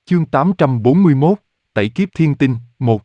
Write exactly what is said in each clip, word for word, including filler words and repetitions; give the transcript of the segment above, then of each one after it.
Chương tám trăm bốn mươi mốt, Tẩy kiếp thiên tinh, một.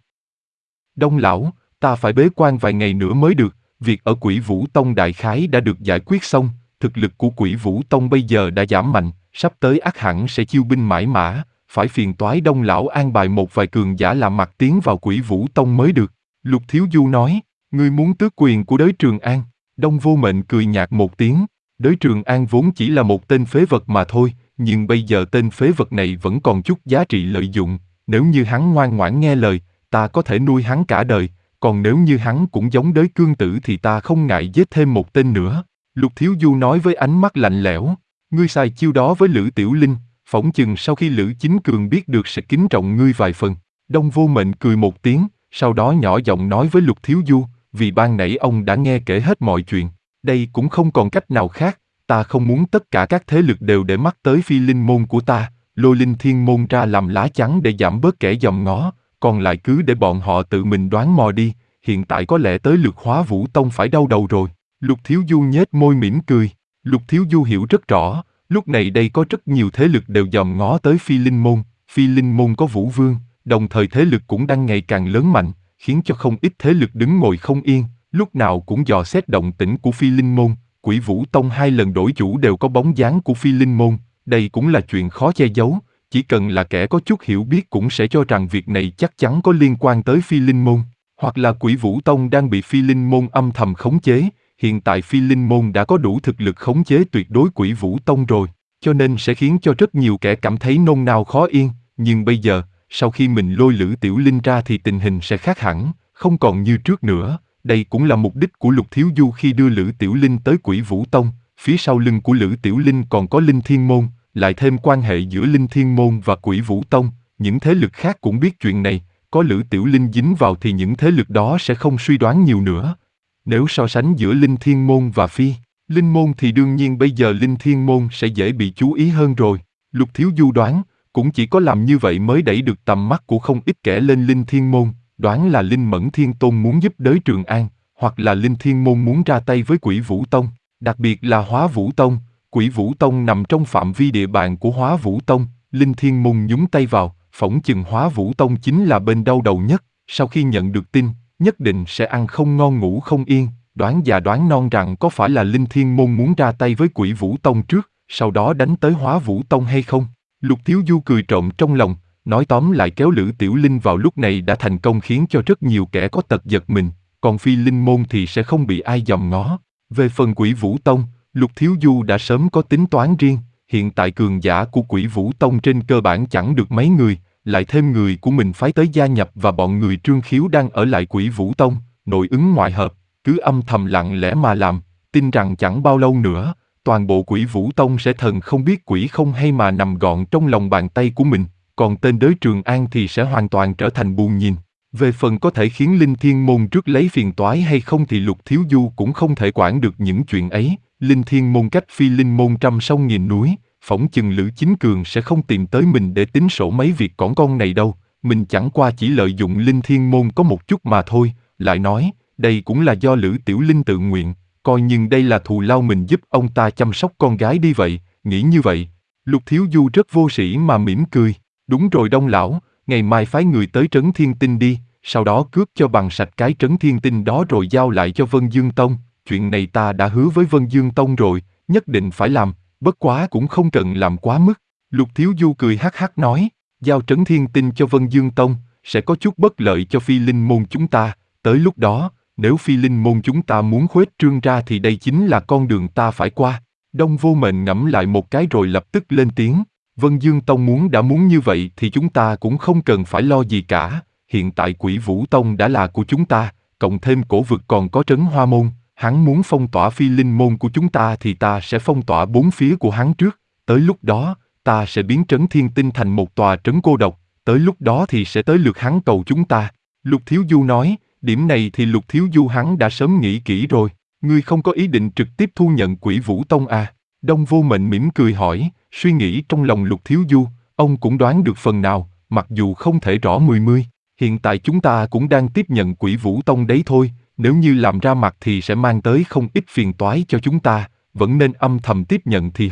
Đông lão, ta phải bế quan vài ngày nữa mới được, việc ở Quỷ Vũ Tông đại khái đã được giải quyết xong, thực lực của Quỷ Vũ Tông bây giờ đã giảm mạnh, sắp tới ắt hẳn sẽ chiêu binh mãi mã, phải phiền toái Đông lão an bài một vài cường giả làm mặt tiến vào Quỷ Vũ Tông mới được. Lục Thiếu Du nói, ngươi muốn tước quyền của đới Trường An. Đông Vô Mệnh cười nhạt một tiếng, đới Trường An vốn chỉ là một tên phế vật mà thôi, nhưng bây giờ tên phế vật này vẫn còn chút giá trị lợi dụng, nếu như hắn ngoan ngoãn nghe lời, ta có thể nuôi hắn cả đời, còn nếu như hắn cũng giống đới cương tử thì ta không ngại giết thêm một tên nữa. Lục Thiếu Du nói với ánh mắt lạnh lẽo, ngươi xài chiêu đó với Lữ Tiểu Linh, phỏng chừng sau khi Lữ Chính Cường biết được sẽ kính trọng ngươi vài phần. Đông Vô Mệnh cười một tiếng, sau đó nhỏ giọng nói với Lục Thiếu Du, vì ban nãy ông đã nghe kể hết mọi chuyện, đây cũng không còn cách nào khác, ta không muốn tất cả các thế lực đều để mắt tới Phi Linh môn của ta, lôi Linh Thiên môn ra làm lá chắn để giảm bớt kẻ dòm ngó, còn lại cứ để bọn họ tự mình đoán mò đi, hiện tại có lẽ tới lượt Hóa Vũ Tông phải đau đầu rồi. Lục Thiếu Du nhếch môi mỉm cười, Lục Thiếu Du hiểu rất rõ, lúc này đây có rất nhiều thế lực đều dòm ngó tới Phi Linh môn, Phi Linh môn có Vũ Vương, đồng thời thế lực cũng đang ngày càng lớn mạnh, khiến cho không ít thế lực đứng ngồi không yên, lúc nào cũng dò xét động tĩnh của Phi Linh môn. Quỷ Vũ Tông hai lần đổi chủ đều có bóng dáng của Phi Linh môn, đây cũng là chuyện khó che giấu, chỉ cần là kẻ có chút hiểu biết cũng sẽ cho rằng việc này chắc chắn có liên quan tới Phi Linh môn, hoặc là Quỷ Vũ Tông đang bị Phi Linh môn âm thầm khống chế, hiện tại Phi Linh môn đã có đủ thực lực khống chế tuyệt đối Quỷ Vũ Tông rồi, cho nên sẽ khiến cho rất nhiều kẻ cảm thấy nôn nao khó yên, nhưng bây giờ, sau khi mình lôi Lữ Tiểu Linh ra thì tình hình sẽ khác hẳn, không còn như trước nữa. Đây cũng là mục đích của Lục Thiếu Du khi đưa Lữ Tiểu Linh tới Quỷ Vũ Tông, phía sau lưng của Lữ Tiểu Linh còn có Linh Thiên môn, lại thêm quan hệ giữa Linh Thiên môn và Quỷ Vũ Tông, những thế lực khác cũng biết chuyện này, có Lữ Tiểu Linh dính vào thì những thế lực đó sẽ không suy đoán nhiều nữa. Nếu so sánh giữa Linh Thiên môn và Phi Linh môn thì đương nhiên bây giờ Linh Thiên môn sẽ dễ bị chú ý hơn rồi. Lục Thiếu Du đoán, cũng chỉ có làm như vậy mới đẩy được tầm mắt của không ít kẻ lên Linh Thiên môn. Đoán là Linh Mẫn Thiên Tôn muốn giúp đới Trường An, hoặc là Linh Thiên môn muốn ra tay với Quỷ Vũ Tông, đặc biệt là Hóa Vũ Tông. Quỷ Vũ Tông nằm trong phạm vi địa bàn của Hóa Vũ Tông, Linh Thiên môn nhúng tay vào, phỏng chừng Hóa Vũ Tông chính là bên đau đầu nhất. Sau khi nhận được tin, nhất định sẽ ăn không ngon ngủ không yên, đoán già đoán non rằng có phải là Linh Thiên môn muốn ra tay với Quỷ Vũ Tông trước, sau đó đánh tới Hóa Vũ Tông hay không. Lục Thiếu Du cười trộm trong lòng. Nói tóm lại kéo Lữ Tiểu Linh vào lúc này đã thành công khiến cho rất nhiều kẻ có tật giật mình, còn Phi Linh môn thì sẽ không bị ai dòm ngó. Về phần Quỷ Vũ Tông, Lục Thiếu Du đã sớm có tính toán riêng, hiện tại cường giả của Quỷ Vũ Tông trên cơ bản chẳng được mấy người, lại thêm người của mình phái tới gia nhập và bọn người Trương Khiếu đang ở lại Quỷ Vũ Tông, nội ứng ngoại hợp, cứ âm thầm lặng lẽ mà làm, tin rằng chẳng bao lâu nữa, toàn bộ Quỷ Vũ Tông sẽ thần không biết quỷ không hay mà nằm gọn trong lòng bàn tay của mình. Còn tên đới Trường An thì sẽ hoàn toàn trở thành buồn nhìn. Về phần có thể khiến Linh Thiên môn rước lấy phiền toái hay không thì Lục Thiếu Du cũng không thể quản được những chuyện ấy. Linh Thiên môn cách Phi Linh môn trăm sông nghìn núi, phỏng chừng Lữ Chính Cường sẽ không tìm tới mình để tính sổ mấy việc cỏn con này đâu. Mình chẳng qua chỉ lợi dụng Linh Thiên môn có một chút mà thôi. Lại nói, đây cũng là do Lữ Tiểu Linh tự nguyện, coi nhưng đây là thù lao mình giúp ông ta chăm sóc con gái đi vậy. Nghĩ như vậy, Lục Thiếu Du rất vô sĩ mà mỉm cười. Đúng rồi Đông lão, ngày mai phái người tới Trấn Thiên Tinh đi, sau đó cướp cho bằng sạch cái Trấn Thiên Tinh đó rồi giao lại cho Vân Dương Tông. Chuyện này ta đã hứa với Vân Dương Tông rồi, nhất định phải làm, bất quá cũng không cần làm quá mức. Lục Thiếu Du cười hắc hắc nói, giao Trấn Thiên Tinh cho Vân Dương Tông, sẽ có chút bất lợi cho Phi Linh môn chúng ta. Tới lúc đó, nếu Phi Linh môn chúng ta muốn khuếch trương ra thì đây chính là con đường ta phải qua. Đông Vô Mệnh ngẫm lại một cái rồi lập tức lên tiếng. Vân Dương Tông muốn đã muốn như vậy thì chúng ta cũng không cần phải lo gì cả, hiện tại Quỷ Vũ Tông đã là của chúng ta, cộng thêm cổ vực còn có Trấn Hoa Môn, hắn muốn phong tỏa Phi Linh môn của chúng ta thì ta sẽ phong tỏa bốn phía của hắn trước, tới lúc đó, ta sẽ biến Trấn Thiên Tinh thành một tòa trấn cô độc, tới lúc đó thì sẽ tới lượt hắn cầu chúng ta. Lục Thiếu Du nói, điểm này thì Lục Thiếu Du hắn đã sớm nghĩ kỹ rồi, ngươi không có ý định trực tiếp thu nhận Quỷ Vũ Tông à? Đông Vô Mệnh mỉm cười hỏi. Suy nghĩ trong lòng Lục Thiếu Du, ông cũng đoán được phần nào, mặc dù không thể rõ mười mươi. Hiện tại chúng ta cũng đang tiếp nhận Quỷ Vũ Tông đấy thôi, nếu như làm ra mặt thì sẽ mang tới không ít phiền toái cho chúng ta, vẫn nên âm thầm tiếp nhận thì hơn.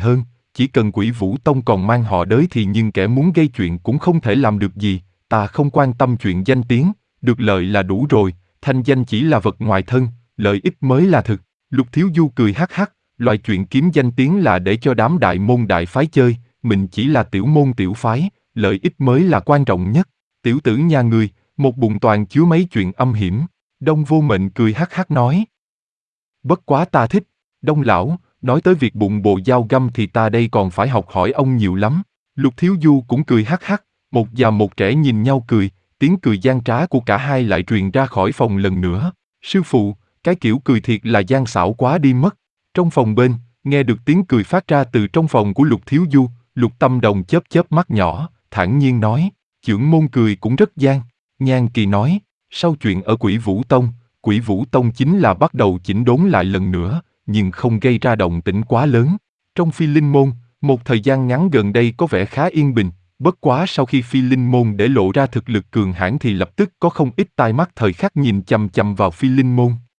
chỉ cần Quỷ Vũ Tông còn mang họ đới thì nhưng kẻ muốn gây chuyện cũng không thể làm được gì, ta không quan tâm chuyện danh tiếng, được lợi là đủ rồi, thanh danh chỉ là vật ngoài thân, lợi ích mới là thực. Lục Thiếu Du cười hắc hắc, loại chuyện kiếm danh tiếng là để cho đám đại môn đại phái chơi, mình chỉ là tiểu môn tiểu phái, lợi ích mới là quan trọng nhất. Tiểu tử nhà người, một bụng toàn chứa mấy chuyện âm hiểm. Đông Vô Mệnh cười hắc hắc nói. Bất quá ta thích, Đông lão, nói tới việc bụng bồ dao găm thì ta đây còn phải học hỏi ông nhiều lắm. Lục Thiếu Du cũng cười hắc hắc, một già một trẻ nhìn nhau cười, tiếng cười gian trá của cả hai lại truyền ra khỏi phòng lần nữa. Sư phụ, cái kiểu cười thiệt là gian xảo quá đi mất. Trong phòng bên, nghe được tiếng cười phát ra từ trong phòng của Lục Thiếu Du, Lục Tâm Đồng chớp chớp mắt nhỏ, thản nhiên nói, chưởng môn cười cũng rất gian. Nhan Kỳ nói, sau chuyện ở Quỷ Vũ Tông, Quỷ Vũ Tông chính là bắt đầu chỉnh đốn lại lần nữa, nhưng không gây ra động tĩnh quá lớn. Trong Phi Linh Môn, một thời gian ngắn gần đây có vẻ khá yên bình, bất quá sau khi Phi Linh Môn để lộ ra thực lực cường hãn thì lập tức có không ít tai mắt thời khắc nhìn chằm chằm vào Phi Linh Môn.